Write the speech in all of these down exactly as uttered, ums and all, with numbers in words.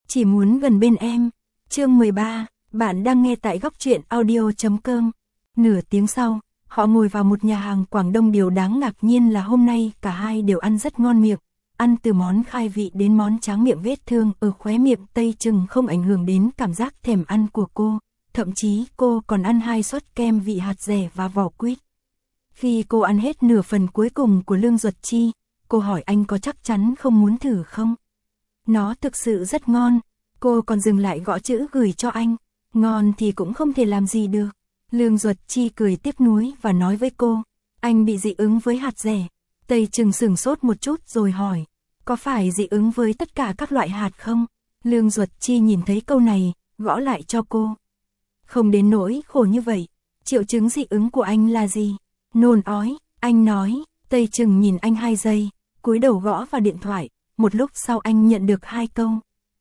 chỉ muốn gần bên em. Chương mười ba, bạn đang nghe tại góc truyện audio chấm com. Nửa tiếng sau, họ ngồi vào một nhà hàng Quảng Đông, điều đáng ngạc nhiên là hôm nay cả hai đều ăn rất ngon miệng. Ăn từ món khai vị đến món tráng miệng, vết thương ở khóe miệng Tây Trừng không ảnh hưởng đến cảm giác thèm ăn của cô. Thậm chí cô còn ăn hai suất kem vị hạt dẻ và vỏ quýt. Khi cô ăn hết nửa phần cuối cùng của Lương Duật Chi, cô hỏi anh có chắc chắn không muốn thử không? Nó thực sự rất ngon. Cô còn dừng lại gõ chữ gửi cho anh. Ngon thì cũng không thể làm gì được. Lương Duật Chi cười tiếc nuối và nói với cô, anh bị dị ứng với hạt dẻ. Tây Trừng sửng sốt một chút rồi hỏi, có phải dị ứng với tất cả các loại hạt không? Lương Duật Chi nhìn thấy câu này, gõ lại cho cô. Không đến nỗi khổ như vậy. Triệu chứng dị ứng của anh là gì? Nôn ói, anh nói. Tây Trừng nhìn anh hai giây, cúi đầu gõ vào điện thoại. Một lúc sau anh nhận được hai câu.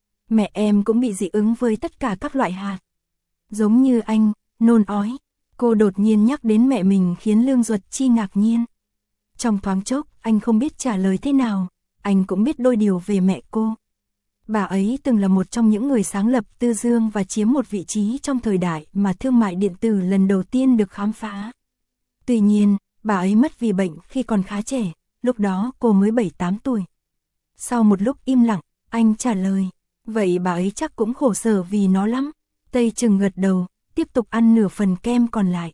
Mẹ em cũng bị dị ứng với tất cả các loại hạt. Giống như anh, nôn ói. Cô đột nhiên nhắc đến mẹ mình khiến Lương Duật Chi ngạc nhiên. Trong thoáng chốc, anh không biết trả lời thế nào. Anh cũng biết đôi điều về mẹ cô. Bà ấy từng là một trong những người sáng lập Tư Dương và chiếm một vị trí trong thời đại mà thương mại điện tử lần đầu tiên được khám phá. Tuy nhiên, bà ấy mất vì bệnh khi còn khá trẻ, lúc đó cô mới bảy tám tuổi. Sau một lúc im lặng, anh trả lời, vậy bà ấy chắc cũng khổ sở vì nó lắm. Tây Trừng gật đầu, tiếp tục ăn nửa phần kem còn lại.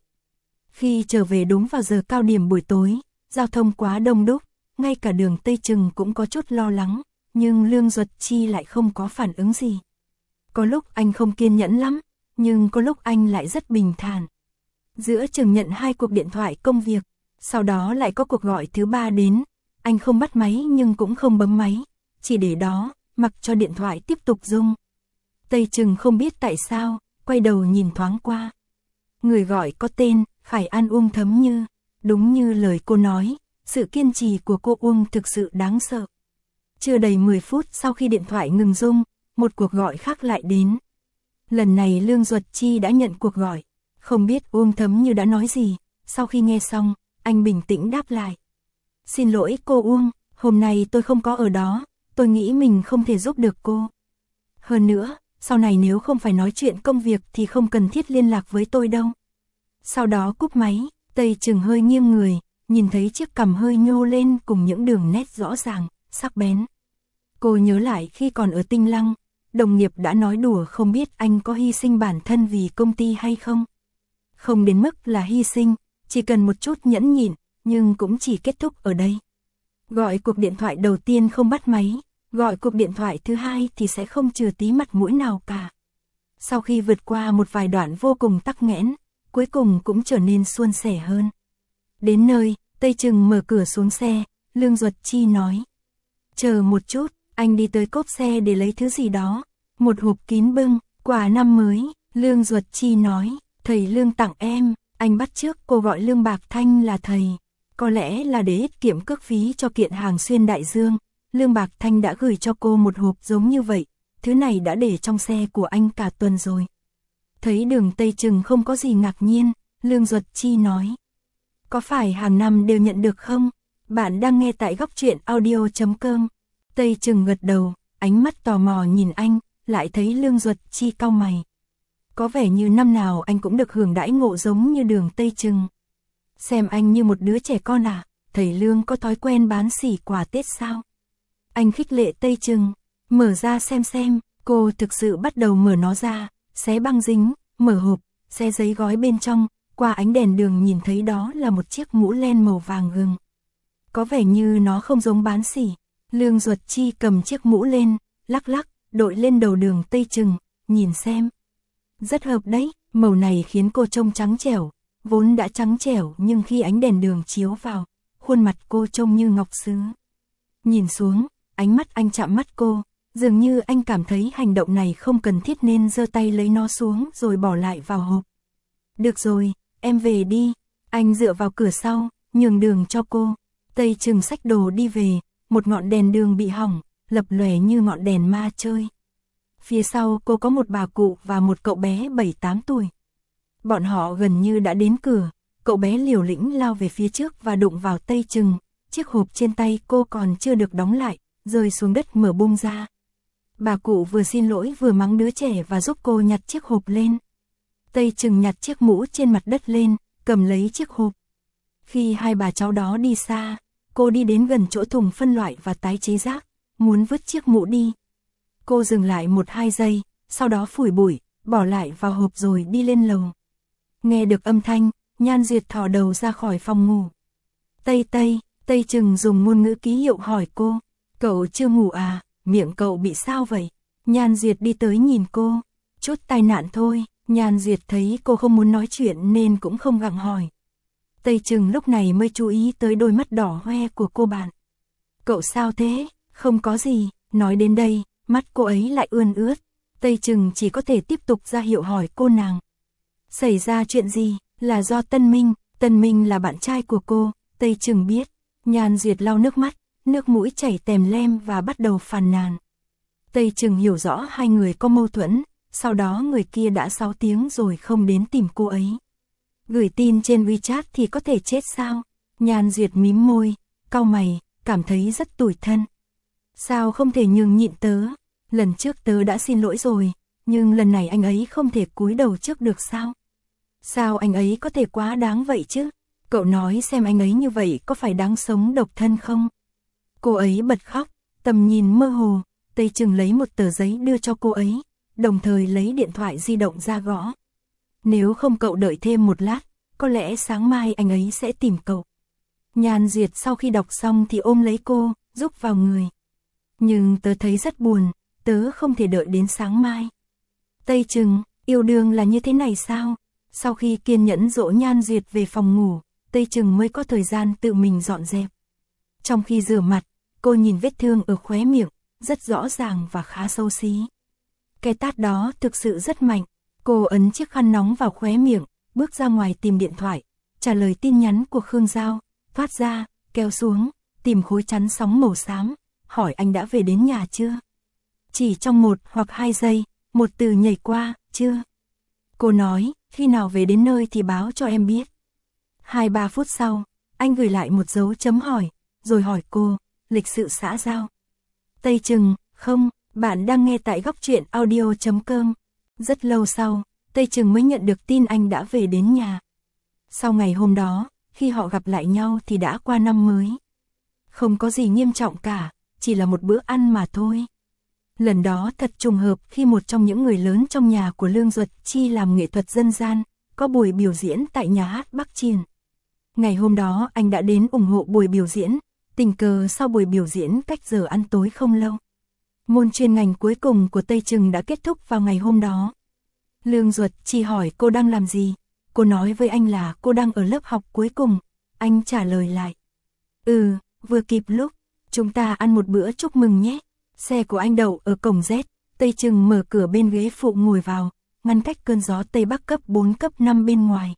Khi trở về đúng vào giờ cao điểm buổi tối, giao thông quá đông đúc, ngay cả đường Tây Trừng cũng có chút lo lắng, nhưng Lương Duật Chi lại không có phản ứng gì. Có lúc anh không kiên nhẫn lắm, nhưng có lúc anh lại rất bình thản. Giữa chừng nhận hai cuộc điện thoại công việc, sau đó lại có cuộc gọi thứ ba đến, anh không bắt máy nhưng cũng không bấm máy, chỉ để đó, mặc cho điện thoại tiếp tục rung. Tây Trừng không biết tại sao, quay đầu nhìn thoáng qua. Người gọi có tên Khải An Uông Thấm Như, đúng như lời cô nói, sự kiên trì của cô Uông thực sự đáng sợ. Chưa đầy mười phút sau khi điện thoại ngừng rung, một cuộc gọi khác lại đến. Lần này Lương Duật Chi đã nhận cuộc gọi, không biết Uông Thấm Như đã nói gì, sau khi nghe xong, anh bình tĩnh đáp lại. Xin lỗi cô Uông, hôm nay tôi không có ở đó, tôi nghĩ mình không thể giúp được cô. Hơn nữa, sau này nếu không phải nói chuyện công việc thì không cần thiết liên lạc với tôi đâu. Sau đó cúp máy, Tây Trừng hơi nghiêng người, nhìn thấy chiếc cằm hơi nhô lên cùng những đường nét rõ ràng, sắc bén. Cô nhớ lại khi còn ở Tinh Lăng, đồng nghiệp đã nói đùa không biết anh có hy sinh bản thân vì công ty hay không. Không đến mức là hy sinh, chỉ cần một chút nhẫn nhịn, nhưng cũng chỉ kết thúc ở đây. Gọi cuộc điện thoại đầu tiên không bắt máy, gọi cuộc điện thoại thứ hai thì sẽ không chừa tí mặt mũi nào cả. Sau khi vượt qua một vài đoạn vô cùng tắc nghẽn, cuối cùng cũng trở nên suôn sẻ hơn. Đến nơi, Tây Trừng mở cửa xuống xe, Lương Duật Chi nói. Chờ một chút, anh đi tới cốp xe để lấy thứ gì đó. Một hộp kín bưng, quà năm mới, Lương Duật Chi nói. Thầy Lương tặng em, anh bắt chước cô gọi Lương Bạc Thanh là thầy. Có lẽ là để tiết kiệm cước phí cho kiện hàng xuyên đại dương, Lương Bạc Thanh đã gửi cho cô một hộp giống như vậy. Thứ này đã để trong xe của anh cả tuần rồi. Thấy đường Tây Trừng không có gì ngạc nhiên, Lương Duật Chi nói. Có phải hàng năm đều nhận được không? Bạn đang nghe tại góc truyện audio chấm com. Tây Trừng gật đầu, ánh mắt tò mò nhìn anh, lại thấy Lương Duật Chi cau mày. Có vẻ như năm nào anh cũng được hưởng đãi ngộ giống như đường Tây Trừng. Xem anh như một đứa trẻ con à, thầy Lương có thói quen bán xỉ quà Tết sao? Anh khích lệ Tây Trừng, mở ra xem xem, cô thực sự bắt đầu mở nó ra, xé băng dính, mở hộp, xé giấy gói bên trong, qua ánh đèn đường nhìn thấy đó là một chiếc mũ len màu vàng gừng. Có vẻ như nó không giống bán xỉ. Lương Duật Chi cầm chiếc mũ lên, lắc lắc, đội lên đầu đường Tây Trừng, nhìn xem. Rất hợp đấy, màu này khiến cô trông trắng trẻo, vốn đã trắng trẻo nhưng khi ánh đèn đường chiếu vào, khuôn mặt cô trông như ngọc sứ. Nhìn xuống, ánh mắt anh chạm mắt cô, dường như anh cảm thấy hành động này không cần thiết nên giơ tay lấy nó xuống rồi bỏ lại vào hộp. Được rồi, em về đi, anh dựa vào cửa sau, nhường đường cho cô. Tây Trừng xách đồ đi về, một ngọn đèn đường bị hỏng, lập lòe như ngọn đèn ma chơi. Phía sau cô có một bà cụ và một cậu bé bảy tám tuổi. Bọn họ gần như đã đến cửa, cậu bé liều lĩnh lao về phía trước và đụng vào Tây Trừng, chiếc hộp trên tay cô còn chưa được đóng lại, rơi xuống đất mở bung ra. Bà cụ vừa xin lỗi vừa mắng đứa trẻ và giúp cô nhặt chiếc hộp lên. Tây Trừng nhặt chiếc mũ trên mặt đất lên, cầm lấy chiếc hộp. Khi hai bà cháu đó đi xa, cô đi đến gần chỗ thùng phân loại và tái chế rác, muốn vứt chiếc mũ đi. Cô dừng lại một hai giây, sau đó phủi bụi, bỏ lại vào hộp rồi đi lên lầu. Nghe được âm thanh, Nhan Duyệt thò đầu ra khỏi phòng ngủ. Tây Tây, Tây Trừng dùng ngôn ngữ ký hiệu hỏi cô, cậu chưa ngủ à, miệng cậu bị sao vậy? Nhan Duyệt đi tới nhìn cô, chút tai nạn thôi. Nhan Duyệt thấy cô không muốn nói chuyện nên cũng không gặng hỏi. Tây Trừng lúc này mới chú ý tới đôi mắt đỏ hoe của cô bạn. Cậu sao thế? Không có gì. Nói đến đây, mắt cô ấy lại ươn ướt. Tây Trừng chỉ có thể tiếp tục ra hiệu hỏi cô nàng. Xảy ra chuyện gì? Là do Tân Minh. Tân Minh là bạn trai của cô. Tây Trừng biết. Nhan Duyệt lau nước mắt, nước mũi chảy tèm lem và bắt đầu phàn nàn. Tây Trừng hiểu rõ hai người có mâu thuẫn. Sau đó người kia đã sáu tiếng rồi không đến tìm cô ấy. Gửi tin trên WeChat thì có thể chết sao? Nhan Duyệt mím môi, cau mày, cảm thấy rất tủi thân. Sao không thể nhường nhịn tớ? Lần trước tớ đã xin lỗi rồi, nhưng lần này anh ấy không thể cúi đầu trước được sao? Sao anh ấy có thể quá đáng vậy chứ? Cậu nói xem anh ấy như vậy có phải đáng sống độc thân không? Cô ấy bật khóc, tầm nhìn mơ hồ, Tây Trừng lấy một tờ giấy đưa cho cô ấy, đồng thời lấy điện thoại di động ra gõ. Nếu không cậu đợi thêm một lát, có lẽ sáng mai anh ấy sẽ tìm cậu. Nhan Duyệt sau khi đọc xong thì ôm lấy cô, rúc vào người. Nhưng tớ thấy rất buồn, tớ không thể đợi đến sáng mai. Tây Trừng, yêu đương là như thế này sao? Sau khi kiên nhẫn dỗ Nhan Duyệt về phòng ngủ, Tây Trừng mới có thời gian tự mình dọn dẹp. Trong khi rửa mặt, cô nhìn vết thương ở khóe miệng, rất rõ ràng và khá xấu xí. Cái tát đó thực sự rất mạnh. Cô ấn chiếc khăn nóng vào khóe miệng, bước ra ngoài tìm điện thoại, trả lời tin nhắn của Khương Giao, phát ra, kéo xuống, tìm khối chắn sóng màu xám, hỏi anh đã về đến nhà chưa? Chỉ trong một hoặc hai giây, một từ nhảy qua, chưa? Cô nói, khi nào về đến nơi thì báo cho em biết. Hai ba phút sau, anh gửi lại một dấu chấm hỏi, rồi hỏi cô, lịch sự xã giao. Tây Trừng, không, bạn đang nghe tại góc truyện audio chấm com. Rất lâu sau, Tây Trừng mới nhận được tin anh đã về đến nhà. Sau ngày hôm đó, khi họ gặp lại nhau thì đã qua năm mới. Không có gì nghiêm trọng cả, chỉ là một bữa ăn mà thôi. Lần đó thật trùng hợp khi một trong những người lớn trong nhà của Lương Duật Chi làm nghệ thuật dân gian, có buổi biểu diễn tại nhà hát Bắc Triền. Ngày hôm đó anh đã đến ủng hộ buổi biểu diễn, tình cờ sau buổi biểu diễn cách giờ ăn tối không lâu. Môn chuyên ngành cuối cùng của Tây Trừng đã kết thúc vào ngày hôm đó. Lương Duật Chi hỏi cô đang làm gì, cô nói với anh là cô đang ở lớp học cuối cùng, anh trả lời lại. Ừ, vừa kịp lúc, chúng ta ăn một bữa chúc mừng nhé. Xe của anh đậu ở cổng Z, Tây Trừng mở cửa bên ghế phụ ngồi vào, ngăn cách cơn gió Tây Bắc cấp bốn cấp năm bên ngoài.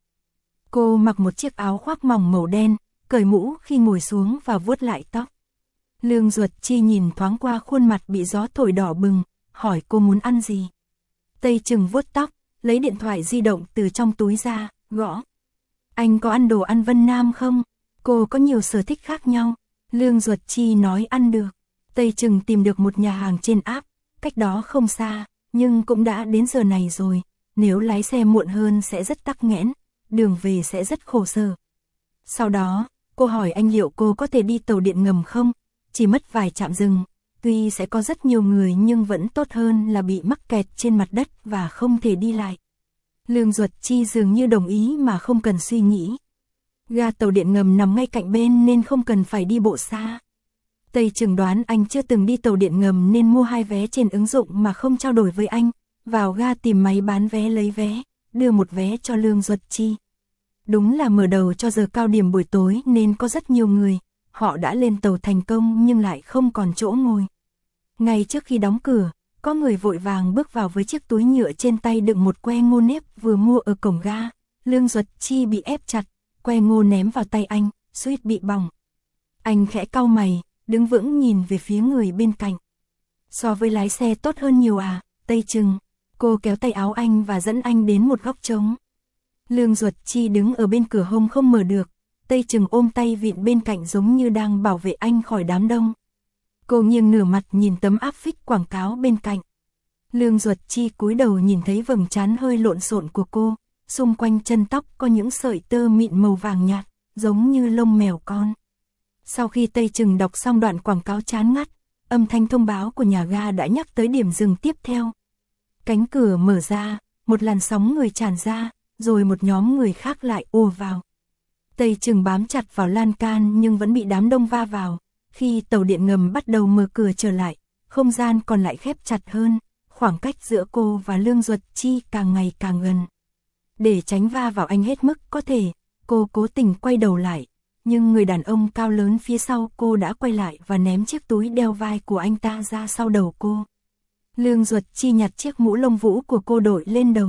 Cô mặc một chiếc áo khoác mỏng màu đen, cởi mũ khi ngồi xuống và vuốt lại tóc. Lương Duật Chi nhìn thoáng qua khuôn mặt bị gió thổi đỏ bừng, hỏi cô muốn ăn gì. Tây Trừng vuốt tóc, lấy điện thoại di động từ trong túi ra, gõ. Anh có ăn đồ ăn Vân Nam không? Cô có nhiều sở thích khác nhau. Lương Duật Chi nói ăn được. Tây Trừng tìm được một nhà hàng trên app, cách đó không xa, nhưng cũng đã đến giờ này rồi. Nếu lái xe muộn hơn sẽ rất tắc nghẽn, đường về sẽ rất khổ sở. Sau đó, cô hỏi anh liệu cô có thể đi tàu điện ngầm không? Chỉ mất vài trạm dừng, tuy sẽ có rất nhiều người nhưng vẫn tốt hơn là bị mắc kẹt trên mặt đất và không thể đi lại. Lương Duật Chi dường như đồng ý mà không cần suy nghĩ. Ga tàu điện ngầm nằm ngay cạnh bên nên không cần phải đi bộ xa. Tây Trừng đoán anh chưa từng đi tàu điện ngầm nên mua hai vé trên ứng dụng mà không trao đổi với anh, vào ga tìm máy bán vé lấy vé, đưa một vé cho Lương Duật Chi. Đúng là mở đầu cho giờ cao điểm buổi tối nên có rất nhiều người, họ đã lên tàu thành công nhưng lại không còn chỗ ngồi. Ngay trước khi đóng cửa, có người vội vàng bước vào với chiếc túi nhựa trên tay đựng một que ngô nếp vừa mua ở cổng ga. Lương Duật Chi bị ép chặt, que ngô ném vào tay anh, suýt bị bỏng. Anh khẽ cau mày, đứng vững nhìn về phía người bên cạnh. So với lái xe tốt hơn nhiều à, Tây Trừng. Cô kéo tay áo anh và dẫn anh đến một góc trống. Lương Duật Chi đứng ở bên cửa hông không mở được, Tây Trừng ôm tay vịn bên cạnh giống như đang bảo vệ anh khỏi đám đông. Cô nghiêng nửa mặt nhìn tấm áp phích quảng cáo bên cạnh. Lương Duật Chi cúi đầu nhìn thấy vầng trán hơi lộn xộn của cô, xung quanh chân tóc có những sợi tơ mịn màu vàng nhạt, giống như lông mèo con. Sau khi Tây Trừng đọc xong đoạn quảng cáo chán ngắt, âm thanh thông báo của nhà ga đã nhắc tới điểm dừng tiếp theo. Cánh cửa mở ra, một làn sóng người tràn ra, rồi một nhóm người khác lại ùa vào. Tây Trừng bám chặt vào lan can nhưng vẫn bị đám đông va vào. Khi tàu điện ngầm bắt đầu mở cửa trở lại, không gian còn lại khép chặt hơn, khoảng cách giữa cô và Lương Duật Chi càng ngày càng gần. Để tránh va vào anh hết mức có thể, cô cố tình quay đầu lại, nhưng người đàn ông cao lớn phía sau cô đã quay lại và ném chiếc túi đeo vai của anh ta ra sau đầu cô. Lương Duật Chi nhặt chiếc mũ lông vũ của cô đội lên đầu.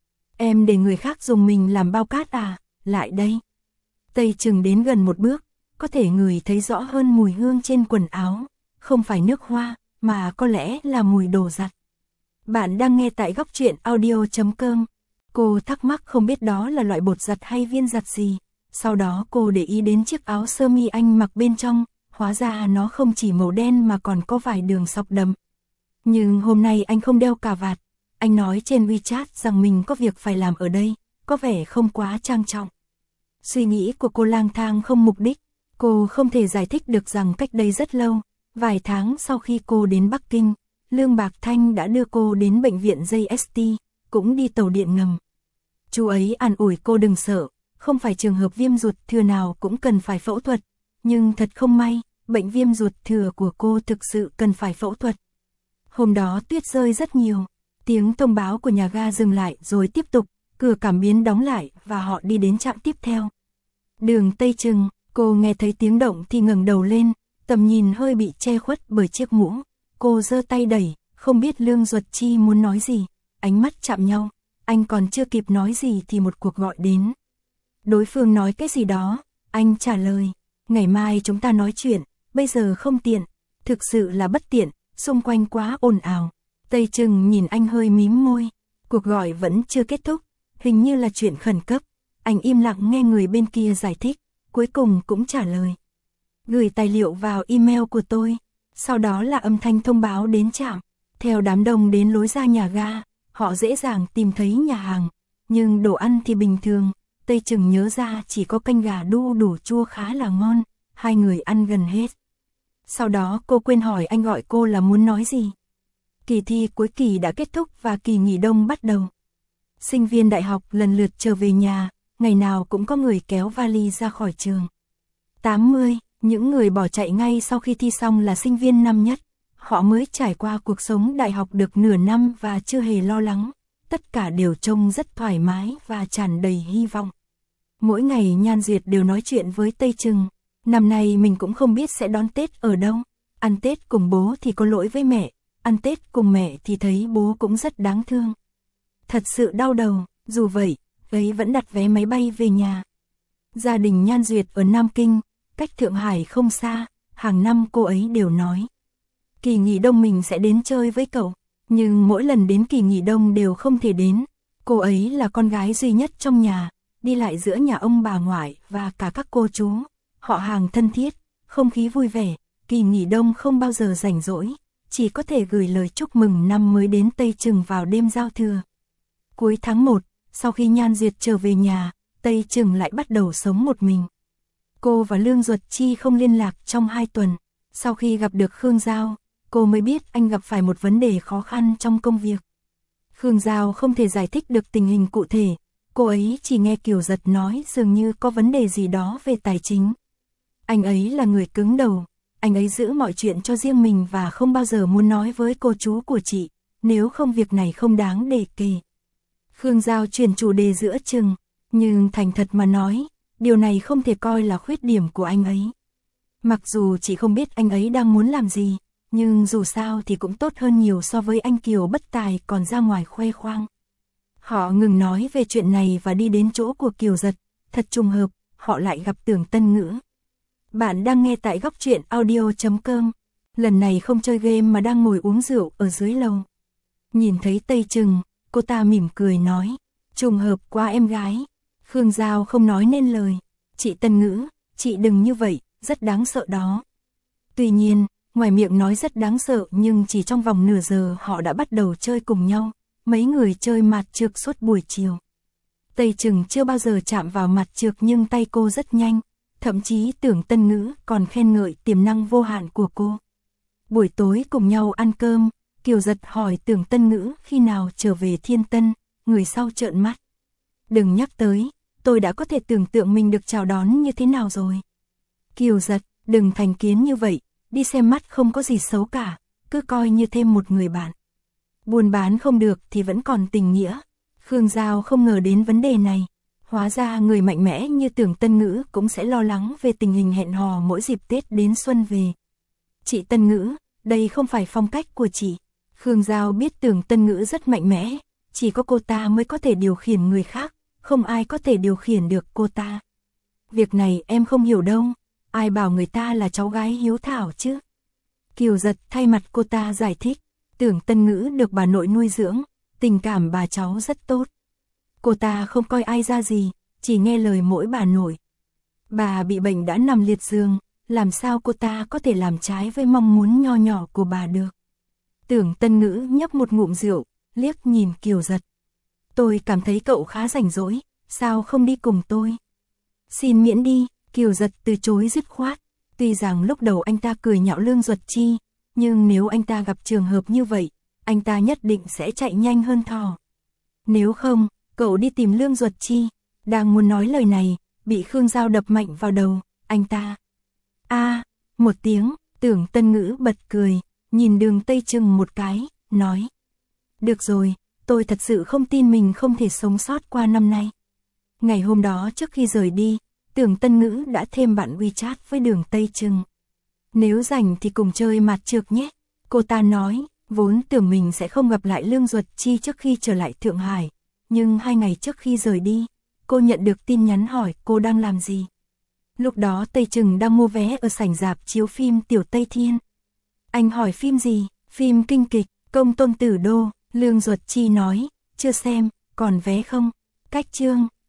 Em để người khác dùng mình làm bao cát à, lại đây. Tây Trừng đến gần một bước, có thể ngửi thấy rõ hơn mùi hương trên quần áo, không phải nước hoa, mà có lẽ là mùi đồ giặt. Bạn đang nghe tại góc truyện audio chấm com. Cô thắc mắc không biết đó là loại bột giặt hay viên giặt gì. Sau đó cô để ý đến chiếc áo sơ mi anh mặc bên trong, hóa ra nó không chỉ màu đen mà còn có vài đường sọc đậm. Nhưng hôm nay anh không đeo cà vạt, anh nói trên WeChat rằng mình có việc phải làm ở đây, có vẻ không quá trang trọng. Suy nghĩ của cô lang thang không mục đích, cô không thể giải thích được rằng cách đây rất lâu, vài tháng sau khi cô đến Bắc Kinh, Lương Bạc Thanh đã đưa cô đến bệnh viện gi ét tê, cũng đi tàu điện ngầm. Chú ấy an ủi cô đừng sợ, không phải trường hợp viêm ruột thừa nào cũng cần phải phẫu thuật, nhưng thật không may, bệnh viêm ruột thừa của cô thực sự cần phải phẫu thuật. Hôm đó tuyết rơi rất nhiều, tiếng thông báo của nhà ga dừng lại rồi tiếp tục, cửa cảm biến đóng lại và họ đi đến trạm tiếp theo. Đường Tây Trừng, cô nghe thấy tiếng động thì ngẩng đầu lên, tầm nhìn hơi bị che khuất bởi chiếc mũ. Cô giơ tay đẩy, không biết Lương Duật Chi muốn nói gì, ánh mắt chạm nhau, anh còn chưa kịp nói gì thì một cuộc gọi đến. Đối phương nói cái gì đó, anh trả lời, ngày mai chúng ta nói chuyện, bây giờ không tiện, thực sự là bất tiện, xung quanh quá ồn ào. Tây Trừng nhìn anh hơi mím môi, cuộc gọi vẫn chưa kết thúc, hình như là chuyện khẩn cấp, anh im lặng nghe người bên kia giải thích, cuối cùng cũng trả lời. Gửi tài liệu vào email của tôi, sau đó là âm thanh thông báo đến trạm, theo đám đông đến lối ra nhà ga, họ dễ dàng tìm thấy nhà hàng, nhưng đồ ăn thì bình thường. Tây Trừng nhớ ra chỉ có canh gà đu đủ chua khá là ngon, hai người ăn gần hết. Sau đó cô quên hỏi anh gọi cô là muốn nói gì. Kỳ thi cuối kỳ đã kết thúc và kỳ nghỉ đông bắt đầu. Sinh viên đại học lần lượt trở về nhà, ngày nào cũng có người kéo vali ra khỏi trường. tám mươi, những người bỏ chạy ngay sau khi thi xong là sinh viên năm nhất. Họ mới trải qua cuộc sống đại học được nửa năm và chưa hề lo lắng. Tất cả đều trông rất thoải mái và tràn đầy hy vọng. Mỗi ngày Nhan Duyệt đều nói chuyện với Tây Trừng. Năm nay mình cũng không biết sẽ đón Tết ở đâu. Ăn Tết cùng bố thì có lỗi với mẹ. Ăn Tết cùng mẹ thì thấy bố cũng rất đáng thương. Thật sự đau đầu, dù vậy, ấy vẫn đặt vé máy bay về nhà. Gia đình Nhan Duyệt ở Nam Kinh, cách Thượng Hải không xa, hàng năm cô ấy đều nói. Kỳ nghỉ đông mình sẽ đến chơi với cậu, nhưng mỗi lần đến kỳ nghỉ đông đều không thể đến. Cô ấy là con gái duy nhất trong nhà, đi lại giữa nhà ông bà ngoại và cả các cô chú. Họ hàng thân thiết, không khí vui vẻ, kỳ nghỉ đông không bao giờ rảnh rỗi, chỉ có thể gửi lời chúc mừng năm mới đến Tây Trừng vào đêm giao thừa. Cuối tháng một, sau khi Nhan Duyệt trở về nhà, Tây Trừng lại bắt đầu sống một mình. Cô và Lương Duật Chi không liên lạc trong hai tuần. Sau khi gặp được Khương Giao, cô mới biết anh gặp phải một vấn đề khó khăn trong công việc. Khương Giao không thể giải thích được tình hình cụ thể, cô ấy chỉ nghe Kiều Giật nói dường như có vấn đề gì đó về tài chính. Anh ấy là người cứng đầu, anh ấy giữ mọi chuyện cho riêng mình và không bao giờ muốn nói với cô chú của chị, nếu không việc này không đáng để kể. Khương Giao chuyển chủ đề giữa chừng, nhưng thành thật mà nói, điều này không thể coi là khuyết điểm của anh ấy. Mặc dù chị không biết anh ấy đang muốn làm gì, nhưng dù sao thì cũng tốt hơn nhiều so với anh Kiều bất tài còn ra ngoài khoe khoang. Họ ngừng nói về chuyện này và đi đến chỗ của Kiều Giật, thật trùng hợp, họ lại gặp Tưởng Tân Ngữ. Bạn đang nghe tại góc truyện audio chấm com, lần này không chơi game mà đang ngồi uống rượu ở dưới lầu. Nhìn thấy Tây Trừng, cô ta mỉm cười nói, trùng hợp quá em gái. Khương Giao không nói nên lời, chị Tân Ngữ, chị đừng như vậy, rất đáng sợ đó. Tuy nhiên, ngoài miệng nói rất đáng sợ nhưng chỉ trong vòng nửa giờ họ đã bắt đầu chơi cùng nhau, mấy người chơi mặt trược suốt buổi chiều. Tây Trừng chưa bao giờ chạm vào mặt trược nhưng tay cô rất nhanh, thậm chí Tưởng Tân Ngữ còn khen ngợi tiềm năng vô hạn của cô. Buổi tối cùng nhau ăn cơm, Kiều Giật hỏi Tưởng Tân Ngữ khi nào trở về Thiên Tân, người sau trợn mắt. Đừng nhắc tới, tôi đã có thể tưởng tượng mình được chào đón như thế nào rồi. Kiều Giật, đừng thành kiến như vậy, đi xem mắt không có gì xấu cả, cứ coi như thêm một người bạn. Buôn bán không được thì vẫn còn tình nghĩa. Khương Giao không ngờ đến vấn đề này. Hóa ra người mạnh mẽ như Tưởng Tân Ngữ cũng sẽ lo lắng về tình hình hẹn hò mỗi dịp Tết đến xuân về. Chị Tân Ngữ, đây không phải phong cách của chị. Khương Giao biết Tưởng Tân Ngữ rất mạnh mẽ, chỉ có cô ta mới có thể điều khiển người khác, không ai có thể điều khiển được cô ta. Việc này em không hiểu đâu, ai bảo người ta là cháu gái hiếu thảo chứ. Kiều Giật thay mặt cô ta giải thích, Tưởng Tân Ngữ được bà nội nuôi dưỡng, tình cảm bà cháu rất tốt. Cô ta không coi ai ra gì, chỉ nghe lời mỗi bà nội. Bà bị bệnh đã nằm liệt giường, làm sao cô ta có thể làm trái với mong muốn nho nhỏ của bà được. Tưởng Tân Ngữ nhấp một ngụm rượu, liếc nhìn Kiều Giật. Tôi cảm thấy cậu khá rảnh rỗi, sao không đi cùng tôi? Xin miễn đi, Kiều Giật từ chối dứt khoát. Tuy rằng lúc đầu anh ta cười nhạo Lương Duật Chi, nhưng nếu anh ta gặp trường hợp như vậy, anh ta nhất định sẽ chạy nhanh hơn thỏ. Nếu không, cậu đi tìm Lương Duật Chi. Đang muốn nói lời này, bị Khương Giao đập mạnh vào đầu, anh ta. A, à, một tiếng, Tưởng Tân Ngữ bật cười, nhìn Đường Tây Trừng một cái, nói. Được rồi, tôi thật sự không tin mình không thể sống sót qua năm nay. Ngày hôm đó trước khi rời đi, Tưởng Tân Ngữ đã thêm bạn WeChat với Đường Tây Trừng. Nếu rảnh thì cùng chơi mặt trược nhé. Cô ta nói, vốn tưởng mình sẽ không gặp lại Lương Duật Chi trước khi trở lại Thượng Hải. Nhưng hai ngày trước khi rời đi, cô nhận được tin nhắn hỏi cô đang làm gì. Lúc đó Tây Trừng đang mua vé ở sảnh rạp chiếu phim Tiểu Tây Thiên. Anh hỏi phim gì? Phim kinh kịch, Công Tôn Tử Đô. Lương Duật Chi nói, chưa xem, còn vé không? Cách chương.